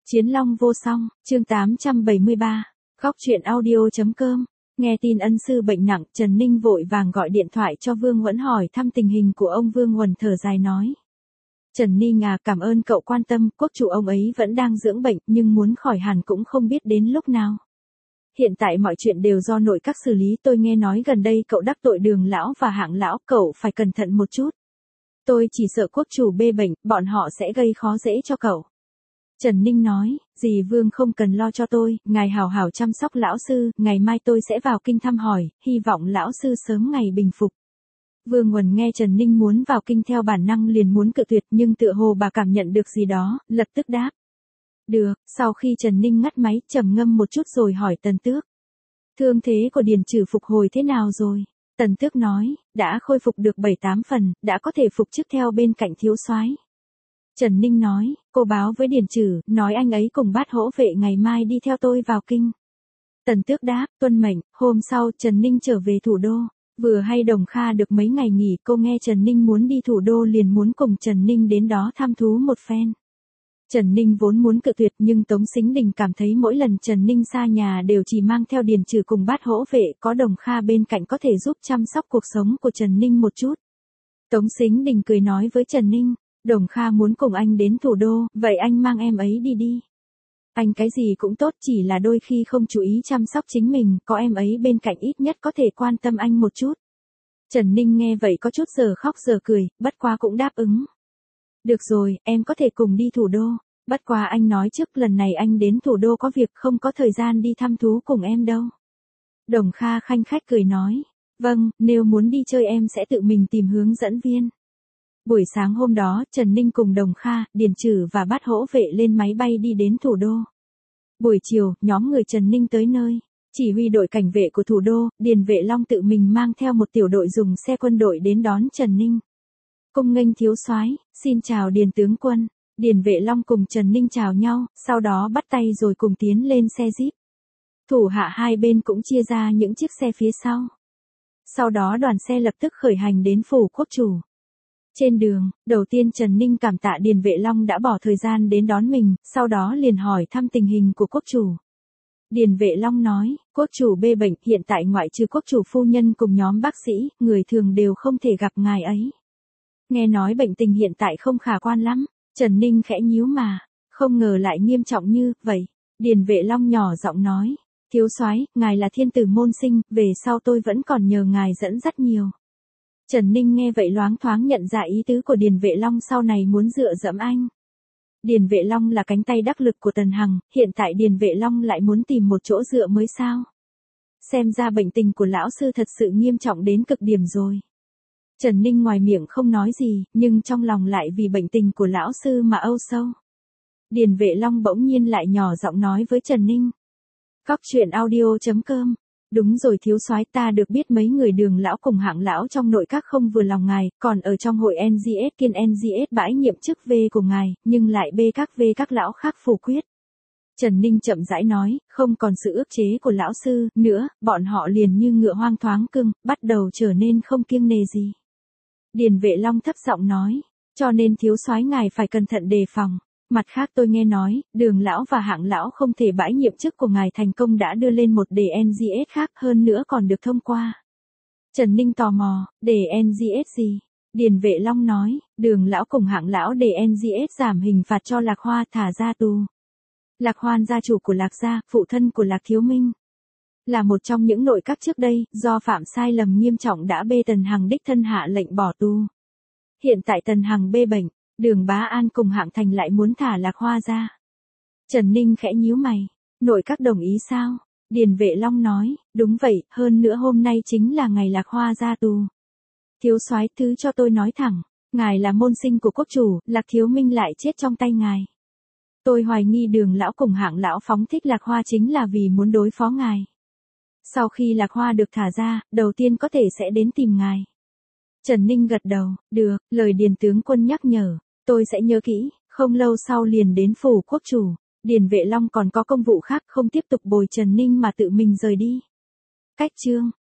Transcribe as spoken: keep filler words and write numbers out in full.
Chiến long vô song, chương tám trăm bảy mươi ba, góc truyện audio.com. Nghe tin ân sư bệnh nặng, Trần Ninh vội vàng gọi điện thoại cho Vương Huẩn hỏi thăm tình hình của ông. Vương Huẩn thở dài nói. Trần Ninh à, cảm ơn cậu quan tâm, quốc chủ ông ấy vẫn đang dưỡng bệnh, nhưng muốn khỏi hẳn cũng không biết đến lúc nào. Hiện tại mọi chuyện đều do nội các xử lý, tôi nghe nói gần đây cậu đắc tội Đường lão và Hạng lão, cậu phải cẩn thận một chút. Tôi chỉ sợ quốc chủ bê bệnh, bọn họ sẽ gây khó dễ cho cậu. Trần Ninh nói, dì Vương không cần lo cho tôi, ngài hảo hảo chăm sóc lão sư, ngày mai tôi sẽ vào kinh thăm hỏi, hy vọng lão sư sớm ngày bình phục. Vương Huẩn nghe Trần Ninh muốn vào kinh theo bản năng liền muốn cự tuyệt, nhưng tựa hồ bà cảm nhận được gì đó, lập tức đáp. Được. Sau khi Trần Ninh ngắt máy, trầm ngâm một chút rồi hỏi Tần Tước. Thương thế của Điền Trừ phục hồi thế nào rồi? Tần Tước nói, đã khôi phục được bảy tám phần, đã có thể phục chức theo bên cạnh thiếu soái. Trần Ninh nói, cô báo với Điền Trừ, nói anh ấy cùng Bát Hỗ vệ ngày mai đi theo tôi vào kinh. Tần Tước đáp, tuân mệnh. Hôm sau, Trần Ninh trở về thủ đô. Vừa hay Đồng Kha được mấy ngày nghỉ, cô nghe Trần Ninh muốn đi thủ đô liền muốn cùng Trần Ninh đến đó thăm thú một phen. Trần Ninh vốn muốn cự tuyệt, nhưng Tống Sính Đình cảm thấy mỗi lần Trần Ninh xa nhà đều chỉ mang theo Điền Trừ cùng Bát Hỗ vệ, có Đồng Kha bên cạnh có thể giúp chăm sóc cuộc sống của Trần Ninh một chút. Tống Sính Đình cười nói với Trần Ninh, Đồng Kha muốn cùng anh đến thủ đô, vậy anh mang em ấy đi đi. Anh cái gì cũng tốt, chỉ là đôi khi không chú ý chăm sóc chính mình, có em ấy bên cạnh ít nhất có thể quan tâm anh một chút. Trần Ninh nghe vậy có chút giờ khóc giờ cười, bất quá cũng đáp ứng. Được rồi, em có thể cùng đi thủ đô, bất quá anh nói trước lần này anh đến thủ đô có việc không có thời gian đi thăm thú cùng em đâu. Đồng Kha khanh khách cười nói, vâng, nếu muốn đi chơi em sẽ tự mình tìm hướng dẫn viên. Buổi sáng hôm đó, Trần Ninh cùng Đồng Kha, Điền Trừ và Bát Hỗ vệ lên máy bay đi đến thủ đô. Buổi chiều, nhóm người Trần Ninh tới nơi. Chỉ huy đội cảnh vệ của thủ đô, Điền Vệ Long tự mình mang theo một tiểu đội dùng xe quân đội đến đón Trần Ninh. Cung nghênh thiếu soái, xin chào Điền tướng quân. Điền Vệ Long cùng Trần Ninh chào nhau, sau đó bắt tay rồi cùng tiến lên xe jeep. Thủ hạ hai bên cũng chia ra những chiếc xe phía sau. Sau đó đoàn xe lập tức khởi hành đến phủ quốc chủ. Trên đường, đầu tiên Trần Ninh cảm tạ Điền Vệ Long đã bỏ thời gian đến đón mình, sau đó liền hỏi thăm tình hình của quốc chủ. Điền Vệ Long nói, quốc chủ bê bệnh, hiện tại ngoại trừ quốc chủ phu nhân cùng nhóm bác sĩ, người thường đều không thể gặp ngài ấy. Nghe nói bệnh tình hiện tại không khả quan lắm. Trần Ninh khẽ nhíu mà, không ngờ lại nghiêm trọng như vậy. Điền Vệ Long nhỏ giọng nói, thiếu soái, ngài là thiên tử môn sinh, về sau tôi vẫn còn nhờ ngài dẫn dắt nhiều. Trần Ninh nghe vậy loáng thoáng nhận ra ý tứ của Điền Vệ Long sau này muốn dựa dẫm anh. Điền Vệ Long là cánh tay đắc lực của Tần Hằng, hiện tại Điền Vệ Long lại muốn tìm một chỗ dựa mới sao. Xem ra bệnh tình của lão sư thật sự nghiêm trọng đến cực điểm rồi. Trần Ninh ngoài miệng không nói gì, nhưng trong lòng lại vì bệnh tình của lão sư mà âu sâu. Điền Vệ Long bỗng nhiên lại nhỏ giọng nói với Trần Ninh. Góc truyện audio.com. Đúng rồi thiếu soái, ta được biết mấy người Đường lão cùng Hạng lão trong nội các không vừa lòng ngài, còn ở trong hội en giê ét kiên en giê ét bãi nhiệm chức V của ngài, nhưng lại bê các V các lão khác phủ quyết. Trần Ninh chậm rãi nói, không còn sự ức chế của lão sư nữa, bọn họ liền như ngựa hoang thoáng cưng, bắt đầu trở nên không kiêng nề gì. Điền Vệ Long thấp giọng nói, cho nên thiếu soái ngài phải cẩn thận đề phòng. Mặt khác tôi nghe nói, Đường lão và Hạng lão không thể bãi nhiệm chức của ngài thành công đã đưa lên một đề en giê ét khác hơn nữa còn được thông qua. Trần Ninh tò mò, đề en giê ét gì? Điền Vệ Long nói, Đường lão cùng Hạng lão đề en giê ét giảm hình phạt cho Lạc Hoa thả ra tù. Lạc Hoan gia chủ của Lạc gia, phụ thân của Lạc Thiếu Minh. Là một trong những nội các trước đây, do phạm sai lầm nghiêm trọng đã bê Tần Hằng đích thân hạ lệnh bỏ tù. Hiện tại Tần Hằng bê bệnh, Đường Bá An cùng Hạng Thành lại muốn thả Lạc Hoa ra. Trần Ninh khẽ nhíu mày, nội các đồng ý sao? Điền Vệ Long nói, đúng vậy, hơn nữa hôm nay chính là ngày Lạc Hoa ra tù. Thiếu soái, thứ cho tôi nói thẳng, ngài là môn sinh của quốc chủ, Lạc Thiếu Minh lại chết trong tay ngài. Tôi hoài nghi Đường lão cùng Hạng lão phóng thích Lạc Hoa chính là vì muốn đối phó ngài. Sau khi Lạc Hoa được thả ra, đầu tiên có thể sẽ đến tìm ngài. Trần Ninh gật đầu, được, lời Điền tướng quân nhắc nhở, tôi sẽ nhớ kỹ. Không lâu sau liền đến phủ quốc chủ. Điền Vệ Long còn có công vụ khác, không tiếp tục bồi Trần Ninh mà tự mình rời đi. Cách chương